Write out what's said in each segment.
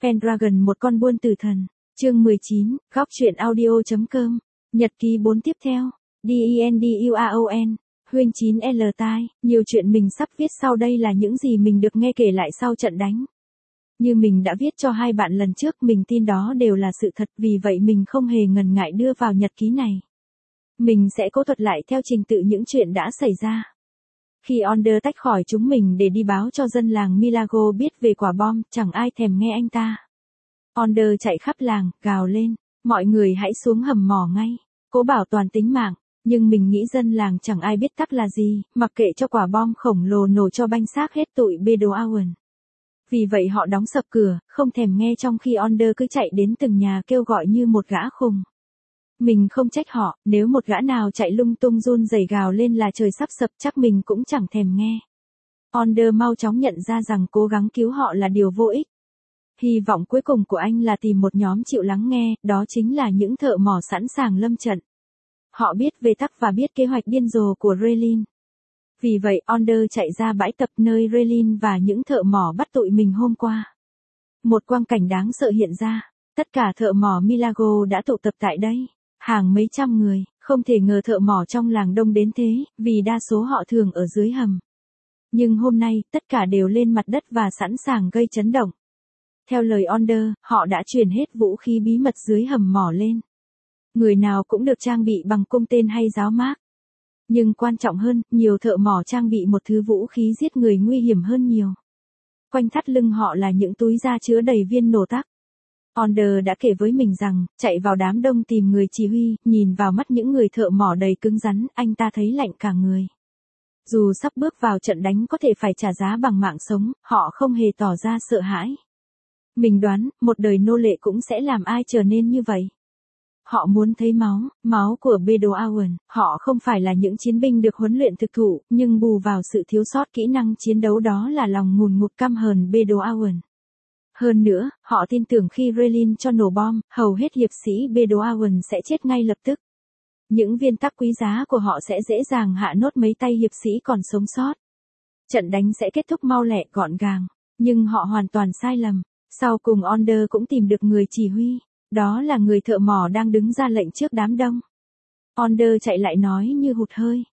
Pendragon một con buôn tử thần. Chương 19, góc truyện audio.com. Nhật ký 4 tiếp theo. DENDUAON. Huynh 9L tai, nhiều chuyện mình sắp viết sau đây là những gì mình được nghe kể lại sau trận đánh. Như mình đã viết cho hai bạn lần trước, mình tin đó đều là sự thật, vì vậy mình không hề ngần ngại đưa vào nhật ký này. Mình sẽ cố thuật lại theo trình tự những chuyện đã xảy ra. Khi Onder tách khỏi chúng mình để đi báo cho dân làng Milago biết về quả bom, chẳng ai thèm nghe anh ta. Onder chạy khắp làng, gào lên, mọi người hãy xuống hầm mỏ ngay, cố bảo toàn tính mạng. Nhưng mình nghĩ dân làng chẳng ai biết tắc là gì, mặc kệ cho quả bom khổng lồ nổ cho banh xác hết tụi Bedouin. Vì vậy họ đóng sập cửa, không thèm nghe, trong khi Onder cứ chạy đến từng nhà kêu gọi như một gã khùng. Mình không trách họ, nếu một gã nào chạy lung tung run rẩy gào lên là trời sắp sập chắc mình cũng chẳng thèm nghe. Onder mau chóng nhận ra rằng cố gắng cứu họ là điều vô ích. Hy vọng cuối cùng của anh là tìm một nhóm chịu lắng nghe, đó chính là những thợ mỏ sẵn sàng lâm trận. Họ biết về tắc và biết kế hoạch điên rồ của Relin. Vì vậy Onder chạy ra bãi tập nơi Relin và những thợ mỏ bắt tụi mình hôm qua. Một quang cảnh đáng sợ hiện ra, tất cả thợ mỏ Milago đã tụ tập tại đây, hàng mấy trăm người, không thể ngờ thợ mỏ trong làng đông đến thế, vì đa số họ thường ở dưới hầm. Nhưng hôm nay, tất cả đều lên mặt đất và sẵn sàng gây chấn động. Theo lời Onder, họ đã chuyển hết vũ khí bí mật dưới hầm mỏ lên. Người nào cũng được trang bị bằng cung tên hay giáo mác. Nhưng quan trọng hơn, nhiều thợ mỏ trang bị một thứ vũ khí giết người nguy hiểm hơn nhiều. Quanh thắt lưng họ là những túi da chứa đầy viên nổ tắc. Onder đã kể với mình rằng, chạy vào đám đông tìm người chỉ huy, nhìn vào mắt những người thợ mỏ đầy cứng rắn, anh ta thấy lạnh cả người. Dù sắp bước vào trận đánh có thể phải trả giá bằng mạng sống, họ không hề tỏ ra sợ hãi. Mình đoán, một đời nô lệ cũng sẽ làm ai trở nên như vậy. Họ muốn thấy máu của Bedouin. Họ không phải là những chiến binh được huấn luyện thực thụ, nhưng bù vào sự thiếu sót kỹ năng chiến đấu đó là lòng ngùn ngụt căm hờn Bedouin. Hơn nữa, họ tin tưởng khi Relin cho nổ bom, hầu hết hiệp sĩ Bedouin sẽ chết ngay lập tức. Những viên tắc quý giá của họ sẽ dễ dàng hạ nốt mấy tay hiệp sĩ còn sống sót. Trận đánh sẽ kết thúc mau lẹ gọn gàng, nhưng họ hoàn toàn sai lầm. Sau cùng Onder cũng tìm được người chỉ huy. Đó là người thợ mỏ đang đứng ra lệnh trước đám đông. Onder chạy lại nói như hụt hơi.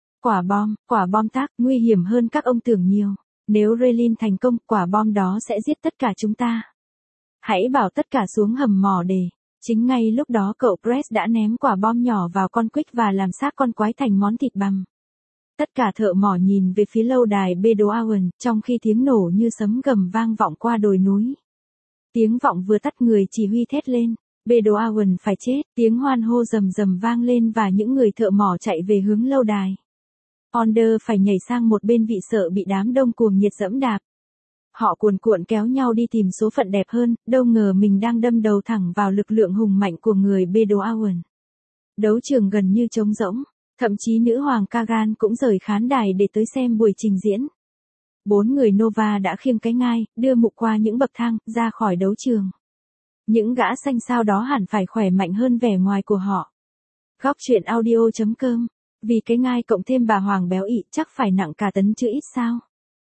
Quả bom tắc, nguy hiểm hơn các ông tưởng nhiều. Nếu Relin thành công, quả bom đó sẽ giết tất cả chúng ta. Hãy bảo tất cả xuống hầm mỏ để. Chính ngay lúc đó cậu Press đã ném quả bom nhỏ vào con quýt và làm xác con quái thành món thịt bằm. Tất cả thợ mỏ nhìn về phía lâu đài Bedouin, trong khi tiếng nổ như sấm gầm vang vọng qua đồi núi. Tiếng vọng vừa tắt, người chỉ huy thét lên. Bedouin phải chết, tiếng hoan hô rầm rầm vang lên và những người thợ mỏ chạy về hướng lâu đài. Onder phải nhảy sang một bên vì sợ bị đám đông cuồng nhiệt dẫm đạp. Họ cuồn cuộn kéo nhau đi tìm số phận đẹp hơn, đâu ngờ mình đang đâm đầu thẳng vào lực lượng hùng mạnh của người Bedouin. Đấu trường gần như trống rỗng, thậm chí nữ hoàng Kagan cũng rời khán đài để tới xem buổi trình diễn. 4 người Nova đã khiêng cái ngai, đưa mục qua những bậc thang, ra khỏi đấu trường. Những gã xanh sao đó hẳn phải khỏe mạnh hơn vẻ ngoài của họ. Góc truyện audio.com. Vì cái ngai cộng thêm bà hoàng béo ị chắc phải nặng cả tấn chứ ít sao.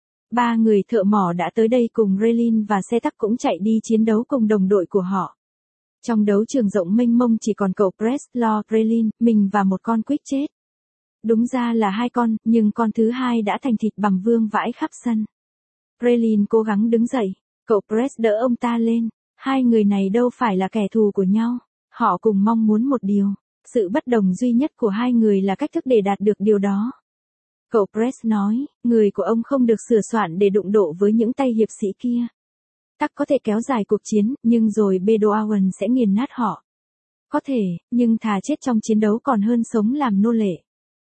3 người thợ mỏ đã tới đây cùng Relin và xe tắc cũng chạy đi chiến đấu cùng đồng đội của họ. Trong đấu trường rộng mênh mông chỉ còn cậu Press, Lo, Relin, mình và một con quýt chết. Đúng ra là 2 con, nhưng con thứ hai đã thành thịt bằm vương vãi khắp sân. Relin cố gắng đứng dậy, cậu Press đỡ ông ta lên. 2 người này đâu phải là kẻ thù của nhau, họ cùng mong muốn một điều. Sự bất đồng duy nhất của 2 người là cách thức để đạt được điều đó. Cậu Press nói, người của ông không được sửa soạn để đụng độ với những tay hiệp sĩ kia. Tắc có thể kéo dài cuộc chiến, nhưng rồi Bedouin sẽ nghiền nát họ. Có thể, nhưng thà chết trong chiến đấu còn hơn sống làm nô lệ.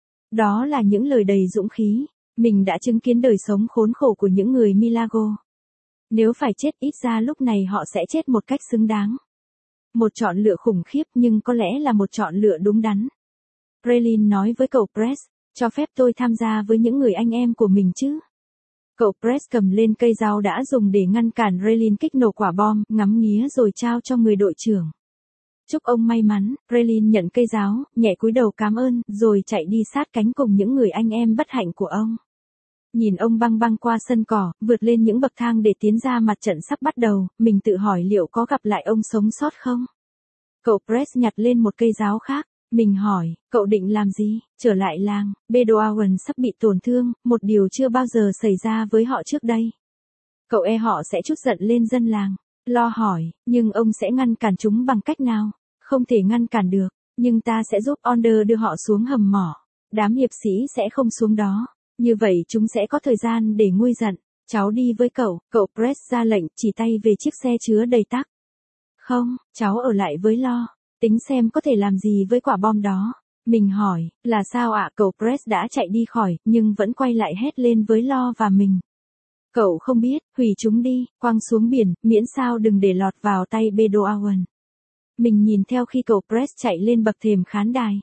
Đó là những lời đầy dũng khí. Mình đã chứng kiến đời sống khốn khổ của những người Milago. Nếu phải chết, ít ra lúc này họ sẽ chết một cách xứng đáng. Một chọn lựa khủng khiếp nhưng có lẽ là một chọn lựa đúng đắn. Relin nói với cậu Press, cho phép tôi tham gia với những người anh em của mình chứ. Cậu Press cầm lên cây dao đã dùng để ngăn cản Relin kích nổ quả bom, ngắm nghía rồi trao cho người đội trưởng. Chúc ông may mắn. Relin nhận cây giáo, nhẹ cúi đầu cảm ơn, rồi chạy đi sát cánh cùng những người anh em bất hạnh của ông. Nhìn ông băng băng qua sân cỏ, vượt lên những bậc thang để tiến ra mặt trận sắp bắt đầu, mình tự hỏi liệu có gặp lại ông sống sót không? Cậu Press nhặt lên một cây giáo khác. Mình hỏi, cậu định làm gì? Trở lại làng, Bedouin sắp bị tổn thương, một điều chưa bao giờ xảy ra với họ trước đây. Cậu họ sẽ trút giận lên dân làng. Lo hỏi, nhưng ông sẽ ngăn cản chúng bằng cách nào? Không thể ngăn cản được, nhưng ta sẽ giúp Onder đưa họ xuống hầm mỏ. Đám hiệp sĩ sẽ không xuống đó. Như vậy chúng sẽ có thời gian để nguôi giận. Cháu đi với cậu, cậu Press ra lệnh, chỉ tay về chiếc xe chứa đầy tắc. Không, cháu ở lại với Lo. Tính xem có thể làm gì với quả bom đó. Mình hỏi, là sao ạ? Cậu Press đã chạy đi khỏi, nhưng vẫn quay lại hét lên với Lo và mình. Cậu không biết, hủy chúng đi, quăng xuống biển, miễn sao đừng để lọt vào tay Bedouin. Mình nhìn theo khi cậu Press chạy lên bậc thềm khán đài.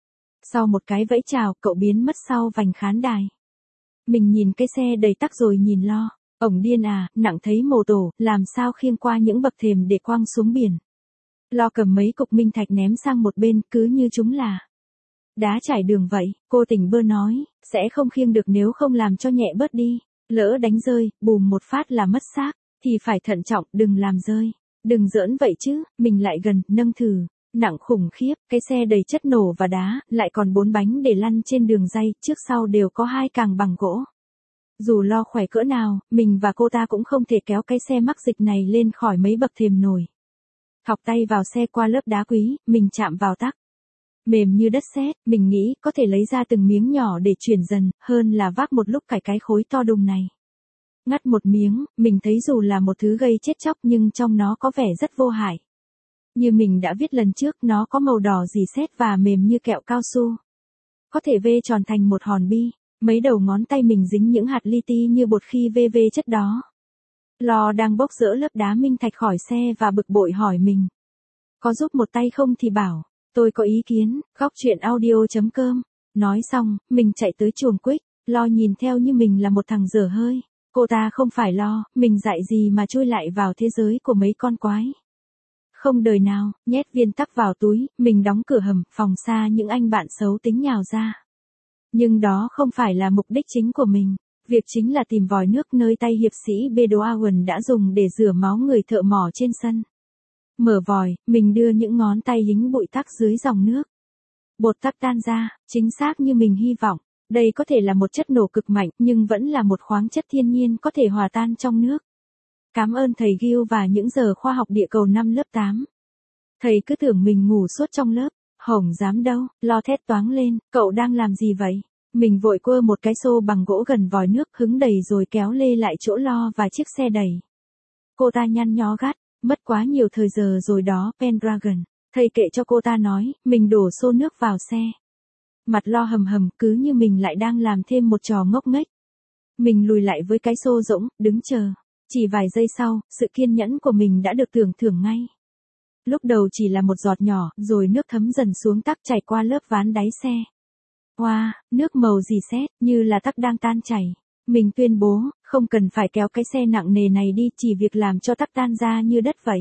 Sau một cái vẫy chào, cậu biến mất sau vành khán đài. Mình nhìn cái xe đầy tắc rồi nhìn Lo. Ổng điên à, nặng thấy mồ tổ, làm sao khiêng qua những bậc thềm để quăng xuống biển. Lo cầm mấy cục minh thạch ném sang một bên, cứ như chúng là đá trải đường vậy. Cô tỉnh bơ nói, sẽ không khiêng được nếu không làm cho nhẹ bớt đi. Lỡ đánh rơi, bùm một phát là mất xác, thì phải thận trọng, đừng làm rơi. Đừng giỡn vậy chứ, mình lại gần, nâng thử. Nặng khủng khiếp, cái xe đầy chất nổ và đá, lại còn 4 bánh để lăn trên đường ray, trước sau đều có 2 càng bằng gỗ. Dù Lo khỏe cỡ nào, mình và cô ta cũng không thể kéo cái xe mắc dịch này lên khỏi mấy bậc thềm nổi. Thọc tay vào xe qua lớp đá quý, mình chạm vào tắc. Mềm như đất sét, mình nghĩ có thể lấy ra từng miếng nhỏ để chuyển dần, hơn là vác một lúc cái khối to đùng này. Ngắt một miếng, mình thấy dù là một thứ gây chết chóc nhưng trong nó có vẻ rất vô hại. Như mình đã viết lần trước, nó có màu đỏ rỉ sét và mềm như kẹo cao su. Có thể vê tròn thành một hòn bi, mấy đầu ngón tay mình dính những hạt li ti như bột khi vê chất đó. Lo đang bốc dỡ lớp đá minh thạch khỏi xe và bực bội hỏi mình. Có giúp một tay không thì bảo, tôi có ý kiến, góc chuyện audio.com. Nói xong, mình chạy tới chuồng Quick, Lo nhìn theo như mình là một thằng dở hơi. Cô ta không phải Lo, mình dạy gì mà chui lại vào thế giới của mấy con quái. Không đời nào, nhét viên tắc vào túi, mình đóng cửa hầm, phòng xa những anh bạn xấu tính nhào ra. Nhưng đó không phải là mục đích chính của mình. Việc chính là tìm vòi nước nơi tay hiệp sĩ Bedouin đã dùng để rửa máu người thợ mỏ trên sân. Mở vòi, mình đưa những ngón tay dính bụi tắc dưới dòng nước. Bột tắc tan ra, chính xác như mình hy vọng. Đây có thể là một chất nổ cực mạnh, nhưng vẫn là một khoáng chất thiên nhiên có thể hòa tan trong nước. Cảm ơn thầy Gil và những giờ khoa học địa cầu năm lớp 8. Thầy cứ tưởng mình ngủ suốt trong lớp. Hổng dám đâu, Lo thét toáng lên, cậu đang làm gì vậy? Mình vội quơ một cái xô bằng gỗ gần vòi nước hứng đầy rồi kéo lê lại chỗ Lo và chiếc xe đầy. Cô ta nhăn nhó gắt, mất quá nhiều thời giờ rồi đó, Pendragon. Thầy kệ cho cô ta nói, mình đổ xô nước vào xe. Mặt Lo hầm hầm, cứ như mình lại đang làm thêm một trò ngốc nghếch. Mình lùi lại với cái xô rỗng, đứng chờ. Chỉ vài giây sau, sự kiên nhẫn của mình đã được tưởng thưởng ngay. Lúc đầu chỉ là một giọt nhỏ, rồi nước thấm dần xuống tắc chảy qua lớp ván đáy xe. Wow, nước màu rỉ sét, như là tắc đang tan chảy. Mình tuyên bố, không cần phải kéo cái xe nặng nề này đi, chỉ việc làm cho tắc tan ra như đất vậy.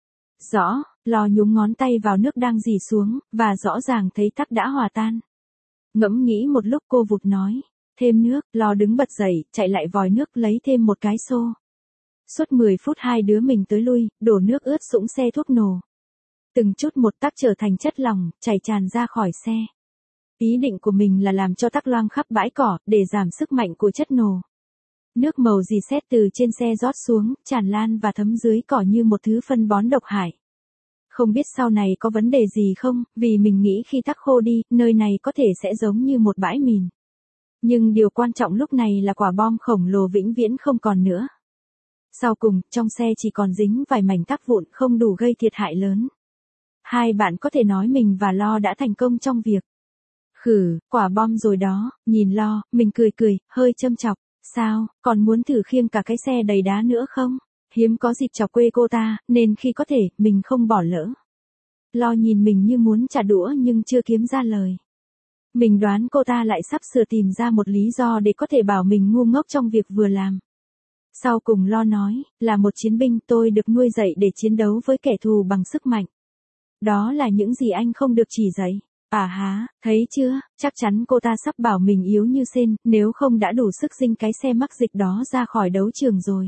Rõ, Lo nhúng ngón tay vào nước đang rỉ xuống, và rõ ràng thấy tắc đã hòa tan. Ngẫm nghĩ một lúc cô vụt nói, thêm nước, Lo đứng bật dậy, chạy lại vòi nước lấy thêm một cái xô. Suốt 10 phút hai đứa mình tới lui, đổ nước ướt sũng xe thuốc nổ. Từng chút một tắc trở thành chất lỏng, chảy tràn ra khỏi xe. Ý định của mình là làm cho tắc loang khắp bãi cỏ, để giảm sức mạnh của chất nổ. Nước màu rỉ sét từ trên xe rót xuống, tràn lan và thấm dưới cỏ như một thứ phân bón độc hại. Không biết sau này có vấn đề gì không, vì mình nghĩ khi tắc khô đi, nơi này có thể sẽ giống như một bãi mìn. Nhưng điều quan trọng lúc này là quả bom khổng lồ vĩnh viễn không còn nữa. Sau cùng, trong xe chỉ còn dính vài mảnh tắc vụn không đủ gây thiệt hại lớn. Hai bạn có thể nói mình và Lo đã thành công trong việc. Khử, quả bom rồi đó, nhìn Lo, mình cười, hơi châm chọc. Sao, còn muốn thử khiêng cả cái xe đầy đá nữa không? Hiếm có dịp chọc quê cô ta, nên khi có thể, mình không bỏ lỡ. Lo nhìn mình như muốn trả đũa nhưng chưa kiếm ra lời. Mình đoán cô ta lại sắp sửa tìm ra một lý do để có thể bảo mình ngu ngốc trong việc vừa làm. Sau cùng Lo nói, là một chiến binh tôi được nuôi dạy để chiến đấu với kẻ thù bằng sức mạnh. Đó là những gì anh không được chỉ dạy. À há, thấy chưa, chắc chắn cô ta sắp bảo mình yếu như sên, nếu không đã đủ sức dinh cái xe mắc dịch đó ra khỏi đấu trường rồi.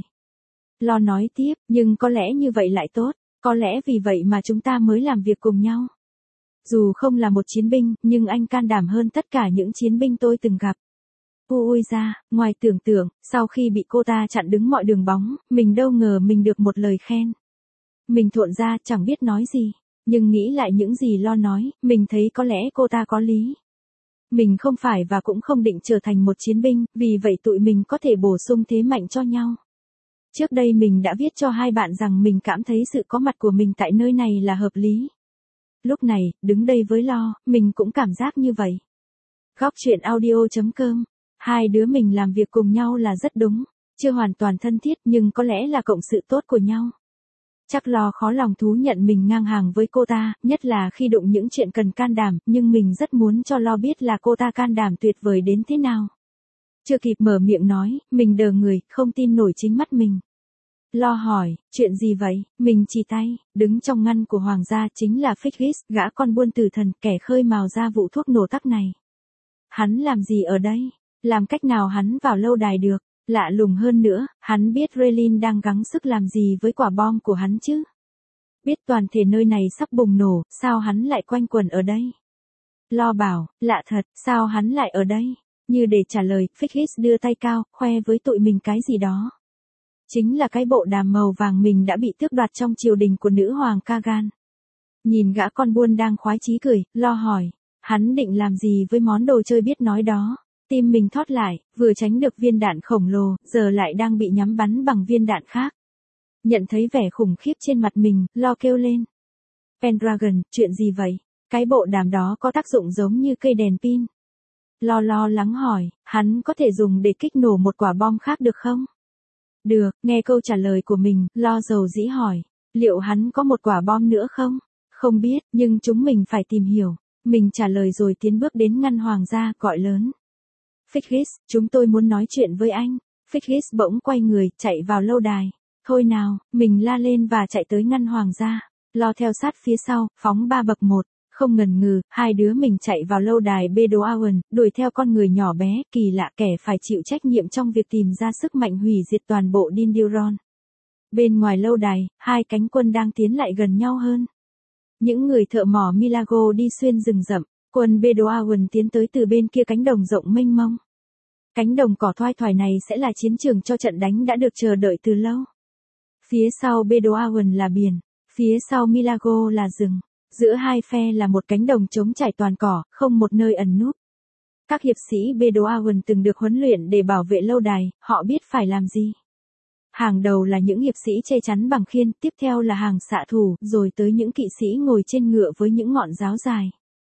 Lo nói tiếp, nhưng có lẽ như vậy lại tốt, có lẽ vì vậy mà chúng ta mới làm việc cùng nhau. Dù không là một chiến binh, nhưng anh can đảm hơn tất cả những chiến binh tôi từng gặp. Ui ra, ngoài tưởng tượng, sau khi bị cô ta chặn đứng mọi đường bóng, mình đâu ngờ mình được một lời khen. Mình thộn ra chẳng biết nói gì, nhưng nghĩ lại những gì Lo nói, mình thấy có lẽ cô ta có lý. Mình không phải và cũng không định trở thành một chiến binh, vì vậy tụi mình có thể bổ sung thế mạnh cho nhau. Trước đây mình đã viết cho hai bạn rằng mình cảm thấy sự có mặt của mình tại nơi này là hợp lý. Lúc này, đứng đây với Lo, mình cũng cảm giác như vậy. Góc chuyện audio.com. Hai đứa mình làm việc cùng nhau là rất đúng, chưa hoàn toàn thân thiết nhưng có lẽ là cộng sự tốt của nhau. Chắc Lo khó lòng thú nhận mình ngang hàng với cô ta, nhất là khi đụng những chuyện cần can đảm, nhưng mình rất muốn cho Lo biết là cô ta can đảm tuyệt vời đến thế nào. Chưa kịp mở miệng nói, mình đờ người, không tin nổi chính mắt mình. Lo hỏi, chuyện gì vậy? Mình chỉ tay, đứng trong ngăn của hoàng gia chính là Figgis, gã con buôn tử thần, kẻ khơi mào ra vụ thuốc nổ tắc này. Hắn làm gì ở đây? Làm cách nào hắn vào lâu đài được? Lạ lùng hơn nữa, hắn biết Raylin đang gắng sức làm gì với quả bom của hắn chứ? Biết toàn thể nơi này sắp bùng nổ, sao hắn lại quanh quẩn ở đây? Lo bảo, lạ thật, sao hắn lại ở đây? Như để trả lời, Figgis đưa tay cao, khoe với tụi mình cái gì đó. Chính là cái bộ đàm màu vàng mình đã bị tước đoạt trong triều đình của nữ hoàng Kagan. Nhìn gã con buôn đang khoái chí cười, Lo hỏi, hắn định làm gì với món đồ chơi biết nói đó? Tim mình thót lại, vừa tránh được viên đạn khổng lồ, giờ lại đang bị nhắm bắn bằng viên đạn khác. Nhận thấy vẻ khủng khiếp trên mặt mình, Lo kêu lên. Pendragon, chuyện gì vậy? Cái bộ đàm đó có tác dụng giống như cây đèn pin. Lo lắng hỏi, hắn có thể dùng để kích nổ một quả bom khác được không? Được, nghe câu trả lời của mình, Lo dầu dĩ hỏi, liệu hắn có một quả bom nữa không? Không biết, nhưng chúng mình phải tìm hiểu. Mình trả lời rồi tiến bước đến ngăn hoàng gia, gọi lớn. Figgis, chúng tôi muốn nói chuyện với anh. Figgis bỗng quay người, chạy vào lâu đài. Thôi nào, mình la lên và chạy tới ngăn hoàng gia. Lo theo sát phía sau, phóng 3 bậc 1. Không ngần ngừ, hai đứa mình chạy vào lâu đài Bedouin, đuổi theo con người nhỏ bé, kỳ lạ kẻ phải chịu trách nhiệm trong việc tìm ra sức mạnh hủy diệt toàn bộ Dindyron. Bên ngoài lâu đài, hai cánh quân đang tiến lại gần nhau hơn. Những người thợ mỏ Milago đi xuyên rừng rậm, quân Bedouin tiến tới từ bên kia cánh đồng rộng mênh mông. Cánh đồng cỏ thoai thoải này sẽ là chiến trường cho trận đánh đã được chờ đợi từ lâu. Phía sau Bedouin là biển, phía sau Milago là rừng. Giữa hai phe là một cánh đồng trống trải toàn cỏ, không một nơi ẩn núp. Các hiệp sĩ Bedouin từng được huấn luyện để bảo vệ lâu đài, họ biết phải làm gì. Hàng đầu là những hiệp sĩ che chắn bằng khiên, tiếp theo là hàng xạ thủ, rồi tới những kỵ sĩ ngồi trên ngựa với những ngọn giáo dài.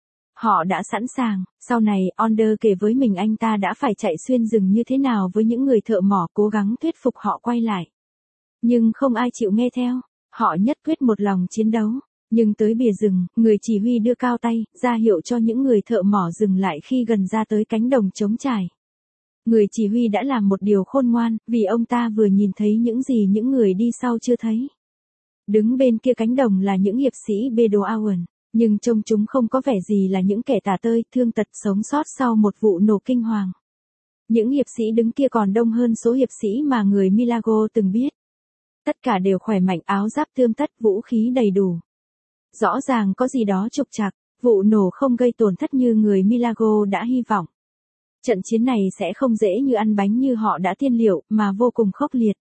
Họ đã sẵn sàng, sau này Onder kể với mình anh ta đã phải chạy xuyên rừng như thế nào với những người thợ mỏ cố gắng thuyết phục họ quay lại. Nhưng không ai chịu nghe theo, họ nhất quyết một lòng chiến đấu. Nhưng tới bìa rừng, người chỉ huy đưa cao tay, ra hiệu cho những người thợ mỏ dừng lại khi gần ra tới cánh đồng trống trải. Người chỉ huy đã làm một điều khôn ngoan, vì ông ta vừa nhìn thấy những gì những người đi sau chưa thấy. Đứng bên kia cánh đồng là những hiệp sĩ Bedouin, nhưng trông chúng không có vẻ gì là những kẻ tả tơi, thương tật sống sót sau một vụ nổ kinh hoàng. Những hiệp sĩ đứng kia còn đông hơn số hiệp sĩ mà người Milago từng biết. Tất cả đều khỏe mạnh, áo giáp tươm tất, vũ khí đầy đủ. Rõ ràng có gì đó trục trặc, vụ nổ không gây tổn thất như người Milago đã hy vọng. Trận chiến này sẽ không dễ như ăn bánh như họ đã tiên liệu, mà vô cùng khốc liệt.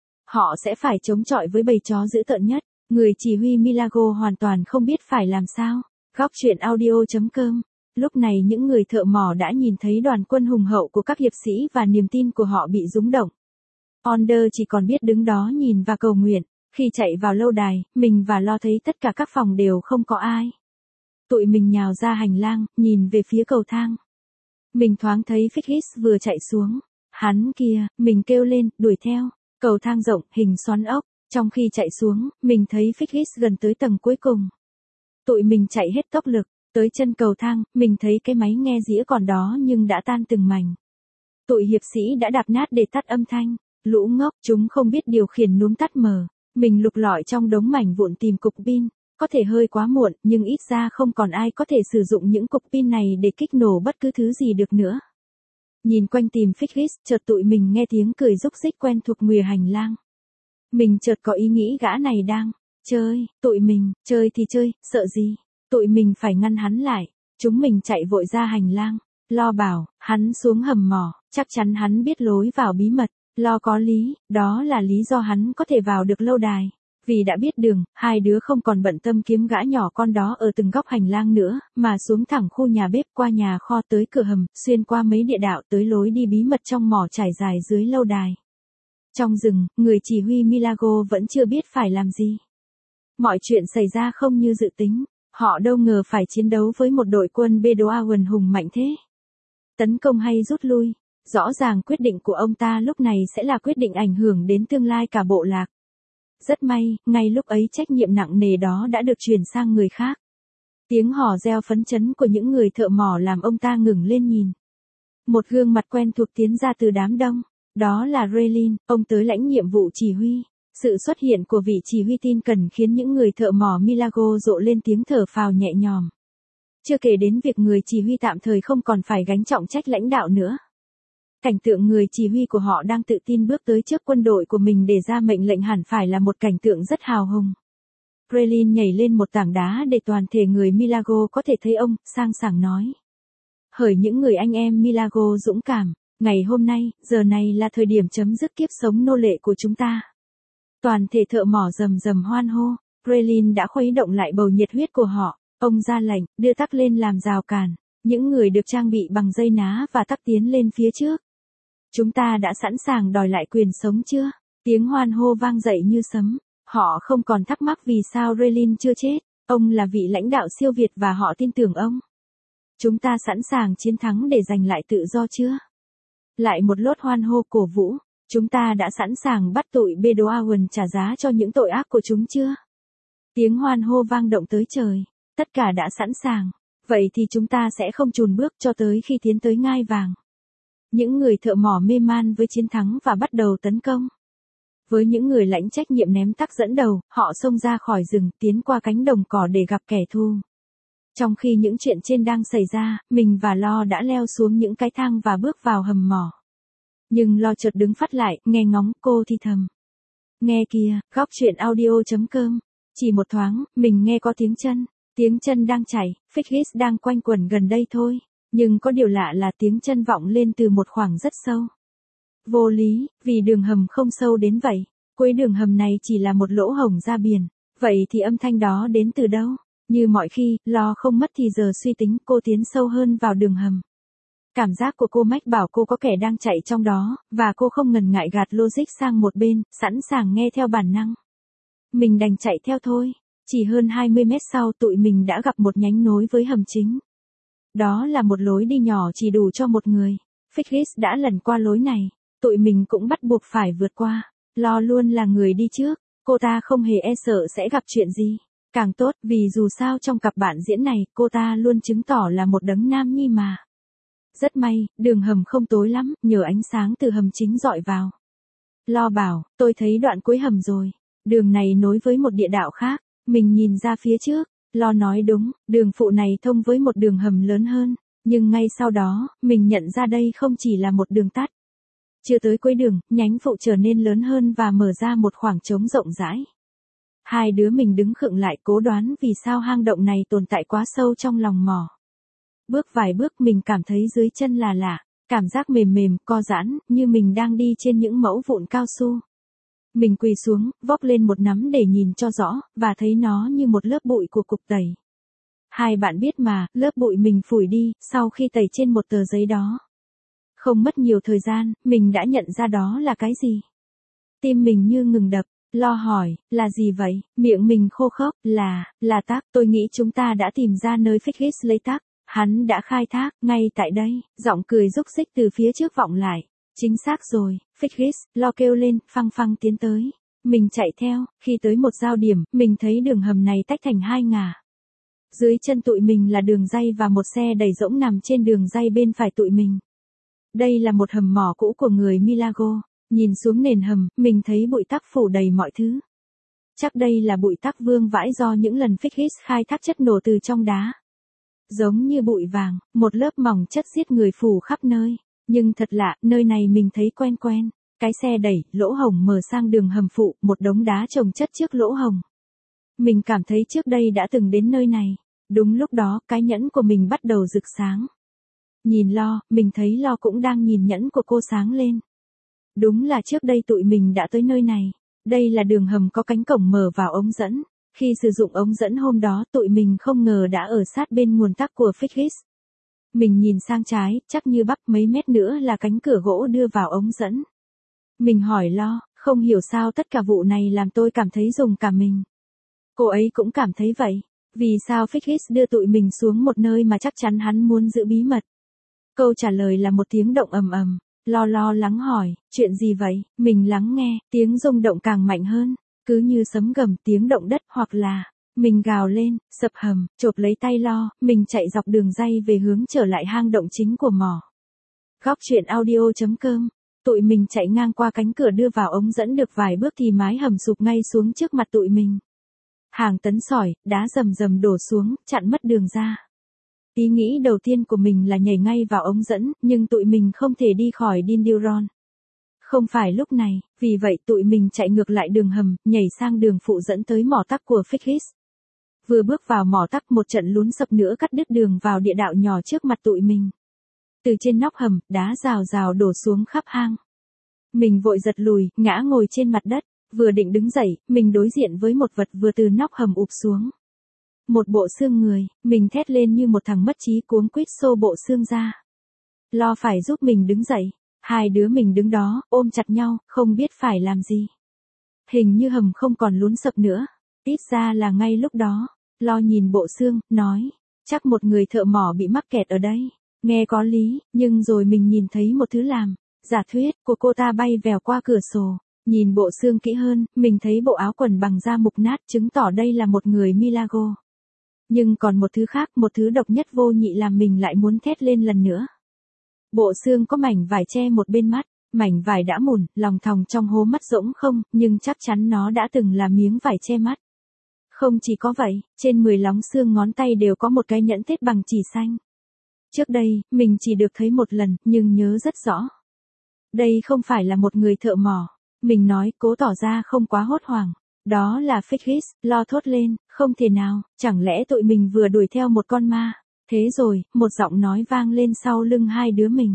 Họ sẽ phải chống chọi với bầy chó dữ tợn nhất. Người chỉ huy Milago hoàn toàn không biết phải làm sao. Góc chuyện audio.com. Lúc này những người thợ mỏ đã nhìn thấy đoàn quân hùng hậu của các hiệp sĩ và niềm tin của họ bị rúng động. Onder chỉ còn biết đứng đó nhìn và cầu nguyện. Khi chạy vào lâu đài, mình và Lo thấy tất cả các phòng đều không có ai. Tụi mình nhào ra hành lang, nhìn về phía cầu thang. Mình thoáng thấy Figgis vừa chạy xuống. Hắn kia, mình kêu lên, đuổi theo. Cầu thang rộng, hình xoắn ốc. Trong khi chạy xuống, mình thấy Figgis gần tới tầng cuối cùng. Tụi mình chạy hết tốc lực. Tới chân cầu thang, mình thấy cái máy nghe dĩa còn đó nhưng đã tan từng mảnh. Tụi hiệp sĩ đã đạp nát để tắt âm thanh. Lũ ngốc, chúng không biết điều khiển núm tắt mở. Mình lục lọi trong đống mảnh vụn tìm cục pin. Có thể hơi quá muộn, nhưng ít ra không còn ai có thể sử dụng những cục pin này để kích nổ bất cứ thứ gì được nữa. Nhìn quanh tìm Figgis, chợt tụi mình nghe tiếng cười rúc rích quen thuộc ngoài hành lang. Mình chợt có ý nghĩ gã này đang chơi, tụi mình, chơi thì chơi, sợ gì? Tụi mình phải ngăn hắn lại. Chúng mình chạy vội ra hành lang. Lo bảo, hắn xuống hầm mỏ, chắc chắn hắn biết lối vào bí mật. Lo có lý, đó là lý do hắn có thể vào được lâu đài. Vì đã biết đường, hai đứa không còn bận tâm kiếm gã nhỏ con đó ở từng góc hành lang nữa, mà xuống thẳng khu nhà bếp qua nhà kho tới cửa hầm, xuyên qua mấy địa đạo tới lối đi bí mật trong mỏ trải dài dưới lâu đài. Trong rừng, người chỉ huy Milagro vẫn chưa biết phải làm gì. Mọi chuyện xảy ra không như dự tính, họ đâu ngờ phải chiến đấu với một đội quân Bedouin hùng mạnh thế. Tấn công hay rút lui, rõ ràng quyết định của ông ta lúc này sẽ là quyết định ảnh hưởng đến tương lai cả bộ lạc. Rất may, ngay lúc ấy trách nhiệm nặng nề đó đã được chuyển sang người khác. Tiếng hò reo phấn chấn của những người thợ mỏ làm ông ta ngừng lên nhìn. Một gương mặt quen thuộc tiến ra từ đám đông. Đó là Raylin, ông tới lãnh nhiệm vụ chỉ huy. Sự xuất hiện của vị chỉ huy tin cần khiến những người thợ mỏ Milagro rộ lên tiếng thở phào nhẹ nhõm. Chưa kể đến việc người chỉ huy tạm thời không còn phải gánh trọng trách lãnh đạo nữa. Cảnh tượng người chỉ huy của họ đang tự tin bước tới trước quân đội của mình để ra mệnh lệnh hẳn phải là một cảnh tượng rất hào hùng. Raylin nhảy lên một tảng đá để toàn thể người Milagro có thể thấy ông, sang sảng nói. Hỡi những người anh em Milagro dũng cảm, ngày hôm nay, giờ này là thời điểm chấm dứt kiếp sống nô lệ của chúng ta. Toàn thể thợ mỏ rầm rầm hoan hô, Raylin đã khuấy động lại bầu nhiệt huyết của họ, ông ra lệnh, đưa tắc lên làm rào cản, những người được trang bị bằng dây ná và tắc tiến lên phía trước. Chúng ta đã sẵn sàng đòi lại quyền sống chưa? Tiếng hoan hô vang dậy như sấm, họ không còn thắc mắc vì sao Raylin chưa chết, ông là vị lãnh đạo siêu việt và họ tin tưởng ông. Chúng ta sẵn sàng chiến thắng để giành lại tự do chưa? Lại một lốt hoan hô cổ vũ, chúng ta đã sẵn sàng bắt tụi Bedouin trả giá cho những tội ác của chúng chưa? Tiếng hoan hô vang động tới trời, tất cả đã sẵn sàng, vậy thì chúng ta sẽ không chùn bước cho tới khi tiến tới ngai vàng. Những người thợ mỏ mê man với chiến thắng và bắt đầu tấn công. Với những người lãnh trách nhiệm ném tắc dẫn đầu, họ xông ra khỏi rừng, tiến qua cánh đồng cỏ để gặp kẻ thù. Trong khi những chuyện trên đang xảy ra, mình và Lo đã leo xuống những cái thang và bước vào hầm mỏ. Nhưng Lo chợt đứng phắt lại, nghe ngóng, cô thì thầm. Nghe kìa, góc chuyện audio.com. Chỉ một thoáng, mình nghe có tiếng chân đang chạy, Figgis đang quanh quẩn gần đây thôi. Nhưng có điều lạ là tiếng chân vọng lên từ một khoảng rất sâu. Vô lý, vì đường hầm không sâu đến vậy. Cuối đường hầm này chỉ là một lỗ hổng ra biển. Vậy thì âm thanh đó đến từ đâu? Như mọi khi, Lo không mất thì giờ suy tính, cô tiến sâu hơn vào đường hầm. Cảm giác của cô mách bảo cô có kẻ đang chạy trong đó, và cô không ngần ngại gạt logic sang một bên, sẵn sàng nghe theo bản năng. Mình đành chạy theo thôi. Chỉ hơn 20 mét sau tụi mình đã gặp một nhánh nối với hầm chính. Đó là một lối đi nhỏ chỉ đủ cho một người. Figgis đã lần qua lối này. Tụi mình cũng bắt buộc phải vượt qua. Lo luôn là người đi trước. Cô ta không hề e sợ sẽ gặp chuyện gì. Càng tốt vì dù sao trong cặp bạn diễn này, cô ta luôn chứng tỏ là một đấng nam nhi mà. Rất may, đường hầm không tối lắm, nhờ ánh sáng từ hầm chính dọi vào. Lo bảo, tôi thấy đoạn cuối hầm rồi. Đường này nối với một địa đạo khác. Mình nhìn ra phía trước. Lo nói đúng, đường phụ này thông với một đường hầm lớn hơn. Nhưng ngay sau đó, mình nhận ra đây không chỉ là một đường tắt. Chưa tới cuối đường, nhánh phụ trở nên lớn hơn và mở ra một khoảng trống rộng rãi. Hai đứa mình đứng khựng lại cố đoán vì sao hang động này tồn tại quá sâu trong lòng mỏ. Bước vài bước mình cảm thấy dưới chân là lạ, cảm giác mềm mềm, co giãn, như mình đang đi trên những mẫu vụn cao su. Mình quỳ xuống, vóc lên một nắm để nhìn cho rõ, và thấy nó như một lớp bụi của cục tẩy. Hai bạn biết mà, lớp bụi mình phủi đi, sau khi tẩy trên một tờ giấy đó. Không mất nhiều thời gian, mình đã nhận ra đó là cái gì. Tim mình như ngừng đập, Lo hỏi, là gì vậy? Miệng mình khô khốc, là tắc, tôi nghĩ chúng ta đã tìm ra nơi Figgis lấy tắc. Hắn đã khai thác, ngay tại đây, giọng cười rúc rích từ phía trước vọng lại. Chính xác rồi, Figgis, Lo kêu lên, phăng phăng tiến tới. Mình chạy theo, khi tới một giao điểm, mình thấy đường hầm này tách thành hai ngả. Dưới chân tụi mình là đường ray và một xe đẩy rỗng nằm trên đường ray bên phải tụi mình. Đây là một hầm mỏ cũ của người Milagro. Nhìn xuống nền hầm, mình thấy bụi tắc phủ đầy mọi thứ. Chắc đây là bụi tắc vương vãi do những lần Fix khai thác chất nổ từ trong đá. Giống như bụi vàng, một lớp mỏng chất giết người phủ khắp nơi. Nhưng thật lạ, nơi này mình thấy quen quen. Cái xe đẩy, lỗ hổng mở sang đường hầm phụ, một đống đá chồng chất trước lỗ hổng. Mình cảm thấy trước đây đã từng đến nơi này. Đúng lúc đó, cái nhẫn của mình bắt đầu rực sáng. Nhìn Lo, mình thấy Lo cũng đang nhìn nhẫn của cô sáng lên. Đúng là trước đây tụi mình đã tới nơi này. Đây là đường hầm có cánh cổng mở vào ống dẫn. Khi sử dụng ống dẫn hôm đó tụi mình không ngờ đã ở sát bên nguồn tắc của Fix. Mình nhìn sang trái, chắc như bắp mấy mét nữa là cánh cửa gỗ đưa vào ống dẫn. Mình hỏi Lo, không hiểu sao tất cả vụ này làm tôi cảm thấy rùng cả mình. Cô ấy cũng cảm thấy vậy. Vì sao Fix đưa tụi mình xuống một nơi mà chắc chắn hắn muốn giữ bí mật? Câu trả lời là một tiếng động ầm ầm. Lo lắng hỏi, chuyện gì vậy? Mình lắng nghe, tiếng rung động càng mạnh hơn. Cứ như sấm gầm, tiếng động đất hoặc là... Mình gào lên, sập hầm, chộp lấy tay Lo, mình chạy dọc đường ray về hướng trở lại hang động chính của mỏ. Góc truyện audio.com. Tụi mình chạy ngang qua cánh cửa đưa vào ống dẫn được vài bước thì mái hầm sụp ngay xuống trước mặt tụi mình. Hàng tấn sỏi, đá rầm rầm đổ xuống, chặn mất đường ra. Ý nghĩ đầu tiên của mình là nhảy ngay vào ống dẫn, nhưng tụi mình không thể đi khỏi Dindyron. Không phải lúc này, vì vậy tụi mình chạy ngược lại đường hầm, nhảy sang đường phụ dẫn tới mỏ tắc của Fix. Vừa bước vào mỏ tắc một trận lún sập nữa cắt đứt đường vào địa đạo nhỏ trước mặt tụi mình. Từ trên nóc hầm, đá rào rào đổ xuống khắp hang. Mình vội giật lùi, ngã ngồi trên mặt đất, vừa định đứng dậy, mình đối diện với một vật vừa từ nóc hầm ụp xuống. Một bộ xương người, mình thét lên như một thằng mất trí cuống quýt xô bộ xương ra. Lo phải giúp mình đứng dậy, hai đứa mình đứng đó, ôm chặt nhau, không biết phải làm gì. Hình như hầm không còn lún sập nữa, ít ra là ngay lúc đó. Lo nhìn bộ xương, nói, chắc một người thợ mỏ bị mắc kẹt ở đây. Nghe có lý, nhưng rồi mình nhìn thấy một thứ làm, giả thuyết của cô ta bay vèo qua cửa sổ. Nhìn bộ xương kỹ hơn, mình thấy bộ áo quần bằng da mục nát chứng tỏ đây là một người Milagro. Nhưng còn một thứ khác, một thứ độc nhất vô nhị làm mình lại muốn thét lên lần nữa. Bộ xương có mảnh vải che một bên mắt, mảnh vải đã mủn, lòng thòng trong hố mắt rỗng không, nhưng chắc chắn nó đã từng là miếng vải che mắt. Không chỉ có vậy, trên 10 lóng xương ngón tay đều có một cái nhẫn tết bằng chỉ xanh. Trước đây, mình chỉ được thấy một lần, nhưng nhớ rất rõ. Đây không phải là một người thợ mỏ. Mình nói, cố tỏ ra không quá hốt hoảng. Đó là Fix, Lo thốt lên, không thể nào, chẳng lẽ tụi mình vừa đuổi theo một con ma. Thế rồi, một giọng nói vang lên sau lưng hai đứa mình.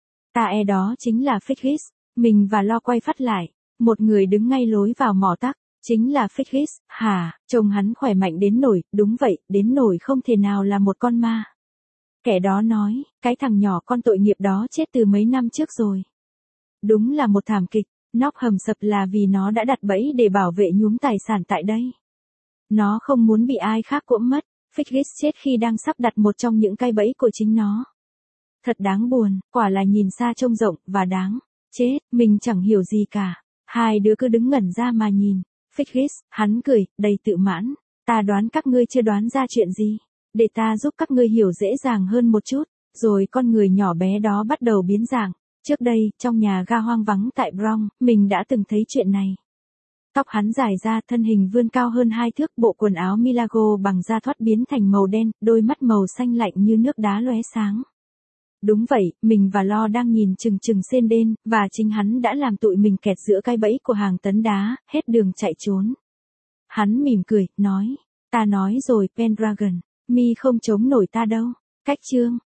Đó chính là Fix. Mình và Lo quay phát lại. Một người đứng ngay lối vào mỏ tắc. Chính là Fix, hả, trông hắn khỏe mạnh đến nổi, đúng vậy, đến nổi không thể nào là một con ma. Kẻ đó nói, cái thằng nhỏ con tội nghiệp đó chết từ mấy năm trước rồi. Đúng là một thảm kịch, nóc hầm sập là vì nó đã đặt bẫy để bảo vệ nhuốm tài sản tại đây. Nó không muốn bị ai khác cuỗm mất, Fix chết khi đang sắp đặt một trong những cái bẫy của chính nó. Thật đáng buồn, quả là nhìn xa trông rộng, và đáng. Chết, mình chẳng hiểu gì cả. Hai đứa cứ đứng ngẩn ra mà nhìn. Fix, hắn cười, đầy tự mãn. Ta đoán các ngươi chưa đoán ra chuyện gì. Để ta giúp các ngươi hiểu dễ dàng hơn một chút. Rồi con người nhỏ bé đó bắt đầu biến dạng. Trước đây, trong nhà ga hoang vắng tại Bronx, mình đã từng thấy chuyện này. Tóc hắn dài ra, thân hình vươn cao hơn 2 thước, bộ quần áo Milagro bằng da thoát biến thành màu đen, đôi mắt màu xanh lạnh như nước đá lóe sáng. Đúng vậy, mình và Lo đang nhìn chừng chừng xên đen, và chính hắn đã làm tụi mình kẹt giữa cái bẫy của hàng tấn đá, hết đường chạy trốn. Hắn mỉm cười, nói, ta nói rồi Pendragon, mi không chống nổi ta đâu. Cách chương